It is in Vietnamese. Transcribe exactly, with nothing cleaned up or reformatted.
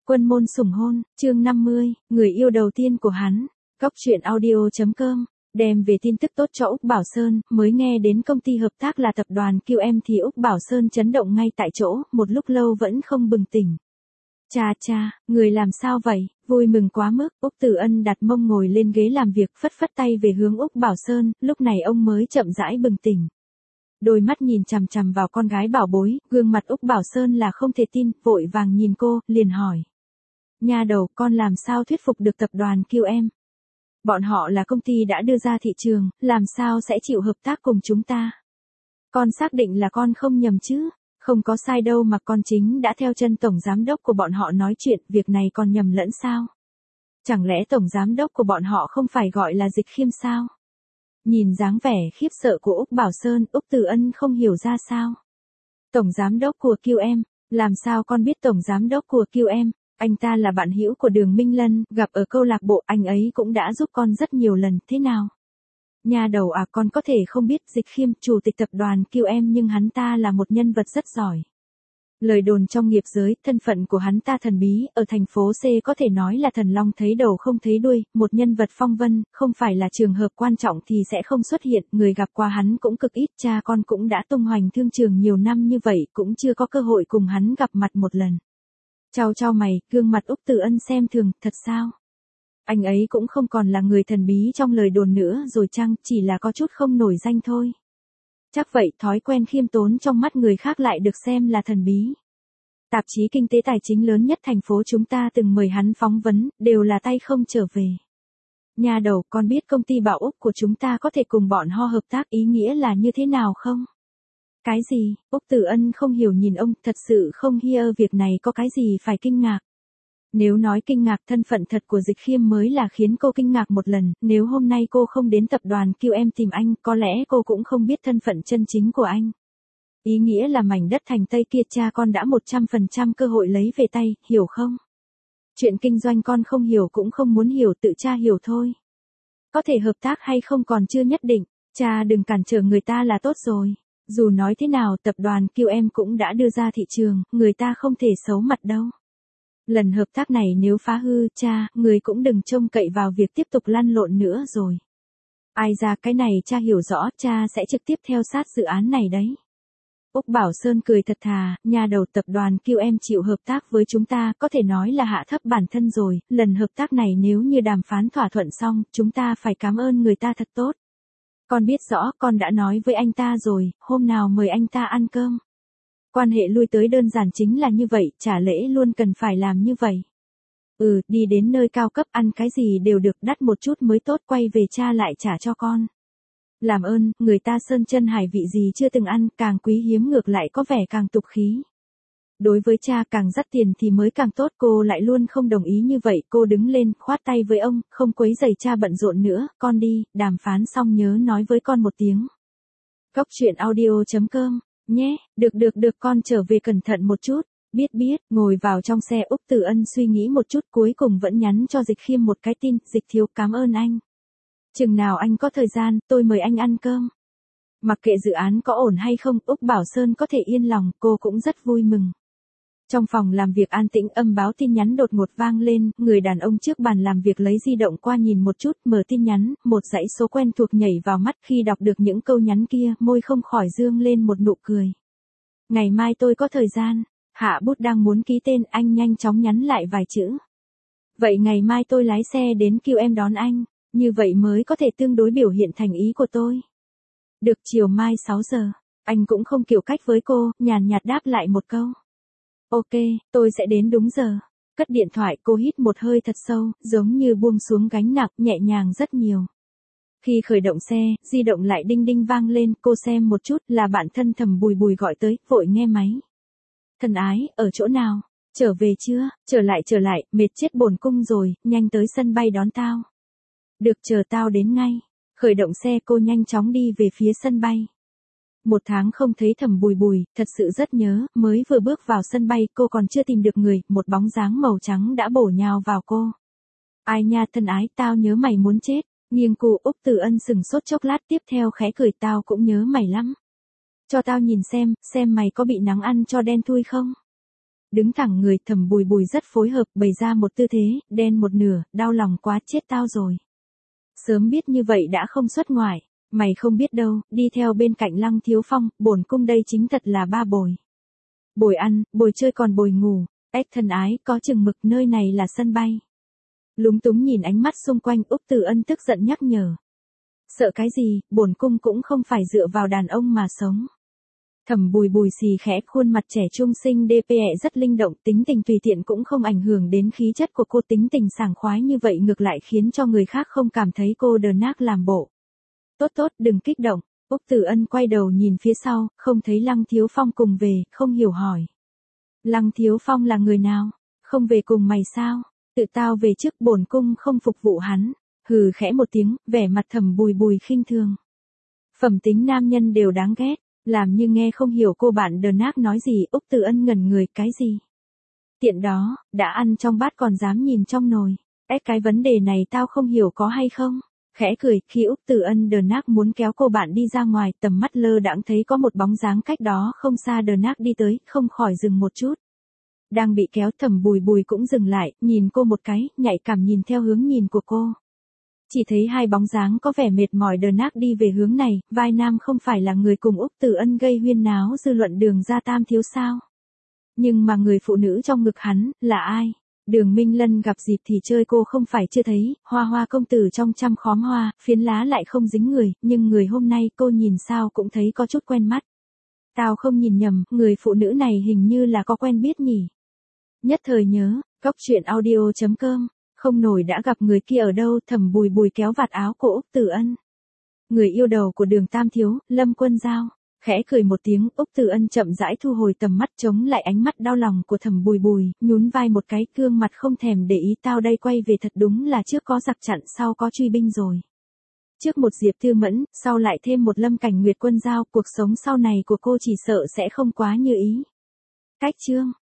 Quân môn sủng hôn, chương năm mươi, người yêu đầu tiên của hắn. Góc truyện audio.com, đem về tin tức tốt cho Úc Bảo Sơn, mới nghe đến công ty hợp tác là tập đoàn quy em thì Úc Bảo Sơn chấn động ngay tại chỗ, một lúc lâu vẫn không bừng tỉnh. Cha cha, người làm sao vậy, vui mừng quá mức, Úc Tử Ân đặt mông ngồi lên ghế làm việc phất phất tay về hướng Úc Bảo Sơn, lúc này ông mới chậm rãi bừng tỉnh. Đôi mắt nhìn chằm chằm vào con gái bảo bối, gương mặt Úc Bảo Sơn là không thể tin, vội vàng nhìn cô, liền hỏi. Nha đầu, con làm sao thuyết phục được tập đoàn quy em? Bọn họ là công ty đã đưa ra thị trường, làm sao sẽ chịu hợp tác cùng chúng ta? Con xác định là con không nhầm chứ? Không có sai đâu mà con chính đã theo chân tổng giám đốc của bọn họ nói chuyện, việc này còn nhầm lẫn sao? Chẳng lẽ tổng giám đốc của bọn họ không phải gọi là Dịch Khiêm sao? Nhìn dáng vẻ khiếp sợ của Úc Bảo Sơn, Úc Tử Ân không hiểu ra sao. Tổng giám đốc của quy em, làm sao con biết tổng giám đốc của quy em? Anh ta là bạn hữu của Đường Minh Lân, gặp ở câu lạc bộ, anh ấy cũng đã giúp con rất nhiều lần, thế nào? Nhà đầu à, con có thể không biết Dịch Khiêm, chủ tịch tập đoàn quy em, nhưng hắn ta là một nhân vật rất giỏi. Lời đồn trong nghiệp giới, thân phận của hắn ta thần bí, ở thành phố C có thể nói là thần long thấy đầu không thấy đuôi, một nhân vật phong vân, không phải là trường hợp quan trọng thì sẽ không xuất hiện, người gặp qua hắn cũng cực ít, cha con cũng đã tung hoành thương trường nhiều năm như vậy, cũng chưa có cơ hội cùng hắn gặp mặt một lần. Chau chau mày, gương mặt Úc Tử Ân xem thường, thật sao? Anh ấy cũng không còn là người thần bí trong lời đồn nữa rồi chăng, chỉ là có chút không nổi danh thôi. Chắc vậy, thói quen khiêm tốn trong mắt người khác lại được xem là thần bí. Tạp chí kinh tế tài chính lớn nhất thành phố chúng ta từng mời hắn phỏng vấn, đều là tay không trở về. Nhà đầu, con biết công ty Bảo Úc của chúng ta có thể cùng bọn họ hợp tác, ý nghĩa là như thế nào không? Cái gì? Úc Tử Ân không hiểu nhìn ông, thật sự không hiểu việc này có cái gì phải kinh ngạc. Nếu nói kinh ngạc, thân phận thật của Dịch Khiêm mới là khiến cô kinh ngạc một lần, nếu hôm nay cô không đến tập đoàn quy em tìm anh, có lẽ cô cũng không biết thân phận chân chính của anh. Ý nghĩa là mảnh đất thành Tây kia cha con đã một trăm phần trăm cơ hội lấy về tay, hiểu không? Chuyện kinh doanh con không hiểu cũng không muốn hiểu, tự cha hiểu thôi. Có thể hợp tác hay không còn chưa nhất định, cha đừng cản trở người ta là tốt rồi. Dù nói thế nào, tập đoàn quy em cũng đã đưa ra thị trường, người ta không thể xấu mặt đâu. Lần hợp tác này nếu phá hư, cha, người cũng đừng trông cậy vào việc tiếp tục lăn lộn nữa rồi. Ai ra cái này cha hiểu rõ, cha sẽ trực tiếp theo sát dự án này đấy. Úc Bảo Sơn cười thật thà, nhà đầu tập đoàn quy em chịu hợp tác với chúng ta, có thể nói là hạ thấp bản thân rồi, lần hợp tác này nếu như đàm phán thỏa thuận xong, chúng ta phải cảm ơn người ta thật tốt. Con biết rõ, con đã nói với anh ta rồi, hôm nào mời anh ta ăn cơm. Quan hệ lui tới đơn giản chính là như vậy, trả lễ luôn cần phải làm như vậy. Ừ, đi đến nơi cao cấp ăn cái gì đều được, đắt một chút mới tốt, quay về cha lại trả cho con. Làm ơn, người ta sơn chân hải vị gì chưa từng ăn, càng quý hiếm ngược lại có vẻ càng tục khí. Đối với cha càng dắt tiền thì mới càng tốt, cô lại luôn không đồng ý như vậy, cô đứng lên, khoát tay với ông, không quấy rầy cha bận rộn nữa, con đi, đàm phán xong nhớ nói với con một tiếng. Góc truyện audio.com, nhé, được được được, con trở về cẩn thận một chút, biết biết, ngồi vào trong xe Úc Tử Ân suy nghĩ một chút cuối cùng vẫn nhắn cho Dịch Khiêm một cái tin, Dịch thiếu cảm ơn anh. Chừng nào anh có thời gian, tôi mời anh ăn cơm. Mặc kệ dự án có ổn hay không, Úc Bảo Sơn có thể yên lòng, cô cũng rất vui mừng. Trong phòng làm việc an tĩnh, âm báo tin nhắn đột ngột vang lên, người đàn ông trước bàn làm việc lấy di động qua nhìn một chút, mở tin nhắn, một dãy số quen thuộc nhảy vào mắt, khi đọc được những câu nhắn kia, môi không khỏi dương lên một nụ cười. Ngày mai tôi có thời gian, hạ bút đang muốn ký tên, anh nhanh chóng nhắn lại vài chữ. Vậy ngày mai tôi lái xe đến quy em đón anh, như vậy mới có thể tương đối biểu hiện thành ý của tôi. Được, chiều mai sáu giờ, anh cũng không kiểu cách với cô, nhàn nhạt đáp lại một câu. Ok, tôi sẽ đến đúng giờ. Cất điện thoại, cô hít một hơi thật sâu, giống như buông xuống gánh nặng, nhẹ nhàng rất nhiều. Khi khởi động xe, di động lại đinh đinh vang lên, cô xem một chút, là bạn thân Thẩm Bùi Bùi gọi tới, vội nghe máy. Thân ái, ở chỗ nào? Trở về chưa? Trở lại trở lại, mệt chết bổn cung rồi, nhanh tới sân bay đón tao. Được, chờ tao đến ngay. Khởi động xe, cô nhanh chóng đi về phía sân bay. Một tháng không thấy Thẩm Bùi Bùi, thật sự rất nhớ, mới vừa bước vào sân bay, cô còn chưa tìm được người, một bóng dáng màu trắng đã bổ nhào vào cô. Ai nha thân ái, tao nhớ mày muốn chết, nghiêng cô. Úc Tử Ân sừng sốt chốc lát, tiếp theo khẽ cười, tao cũng nhớ mày lắm. Cho tao nhìn xem, xem mày có bị nắng ăn cho đen thui không? Đứng thẳng người, Thẩm Bùi Bùi rất phối hợp, bày ra một tư thế, đen một nửa, đau lòng quá, chết tao rồi. Sớm biết như vậy đã không xuất ngoại, mày không biết đâu, đi theo bên cạnh Lăng Thiếu Phong, bổn cung đây chính thật là ba bồi. Bồi ăn, bồi chơi còn bồi ngủ, ếch thân ái, có chừng mực, nơi này là sân bay. Lúng túng nhìn ánh mắt xung quanh, Úc Từ Ân tức giận nhắc nhở. Sợ cái gì, bổn cung cũng không phải dựa vào đàn ông mà sống. Thẩm Bùi Bùi xì khẽ, khuôn mặt trẻ trung xinh đê pê ẹ rất linh động, tính tình tùy tiện cũng không ảnh hưởng đến khí chất của cô, tính tình sảng khoái như vậy ngược lại khiến cho người khác không cảm thấy cô đờ nác làm bộ. Tốt tốt, đừng kích động. Úc Từ Ân quay đầu nhìn phía sau, không thấy Lăng Thiếu Phong cùng về, không hiểu hỏi. Lăng Thiếu Phong là người nào? Không về cùng mày sao? Tự tao về trước, bổn cung không phục vụ hắn. Hừ khẽ một tiếng, vẻ mặt Thẩm Bùi Bùi khinh thường. Phẩm tính nam nhân đều đáng ghét, làm như nghe không hiểu cô bạn đờ nác nói gì. Úc Từ Ân ngẩn người, cái gì? Tiện đó, đã ăn trong bát còn dám nhìn trong nồi. Ếch, cái vấn đề này tao không hiểu có hay không? Khẽ cười, khi Úc Từ Ân đờ nác muốn kéo cô bạn đi ra ngoài, tầm mắt lơ đãng thấy có một bóng dáng cách đó không xa đờ nác đi tới, không khỏi dừng một chút. Đang bị kéo, Thẩm Bùi Bùi cũng dừng lại, nhìn cô một cái, nhạy cảm nhìn theo hướng nhìn của cô. Chỉ thấy hai bóng dáng có vẻ mệt mỏi đờ nác đi về hướng này, vai nam không phải là người cùng Úc Từ Ân gây huyên náo dư luận Đường Gia Tam thiếu sao? Nhưng mà người phụ nữ trong ngực hắn, là ai? Đường Minh Lân gặp dịp thì chơi cô không phải chưa thấy, Hoa Hoa công tử trong trăm khóm hoa, phiến lá lại không dính người, nhưng người hôm nay cô nhìn sao cũng thấy có chút quen mắt. Tao không nhìn nhầm, người phụ nữ này hình như là có quen biết nhỉ. Nhất thời nhớ, góc truyện audio chấm com, không nổi đã gặp người kia ở đâu. Thẩm Bùi Bùi kéo vạt áo của Úc Từ Ân. Người yêu đầu của Đường Tam thiếu, Lâm Quân Giao. Khẽ cười một tiếng, Úc Từ Ân chậm rãi thu hồi tầm mắt, chống lại ánh mắt đau lòng của Thẩm Bùi Bùi, nhún vai một cái, gương mặt không thèm để ý. Tao đây quay về thật đúng là trước có giặc chặn, sau có truy binh rồi. Trước một Diệp Thư Mẫn, sau lại thêm một Lâm Cảnh Nguyệt Quân Giao, cuộc sống sau này của cô chỉ sợ sẽ không quá như ý. Cách chương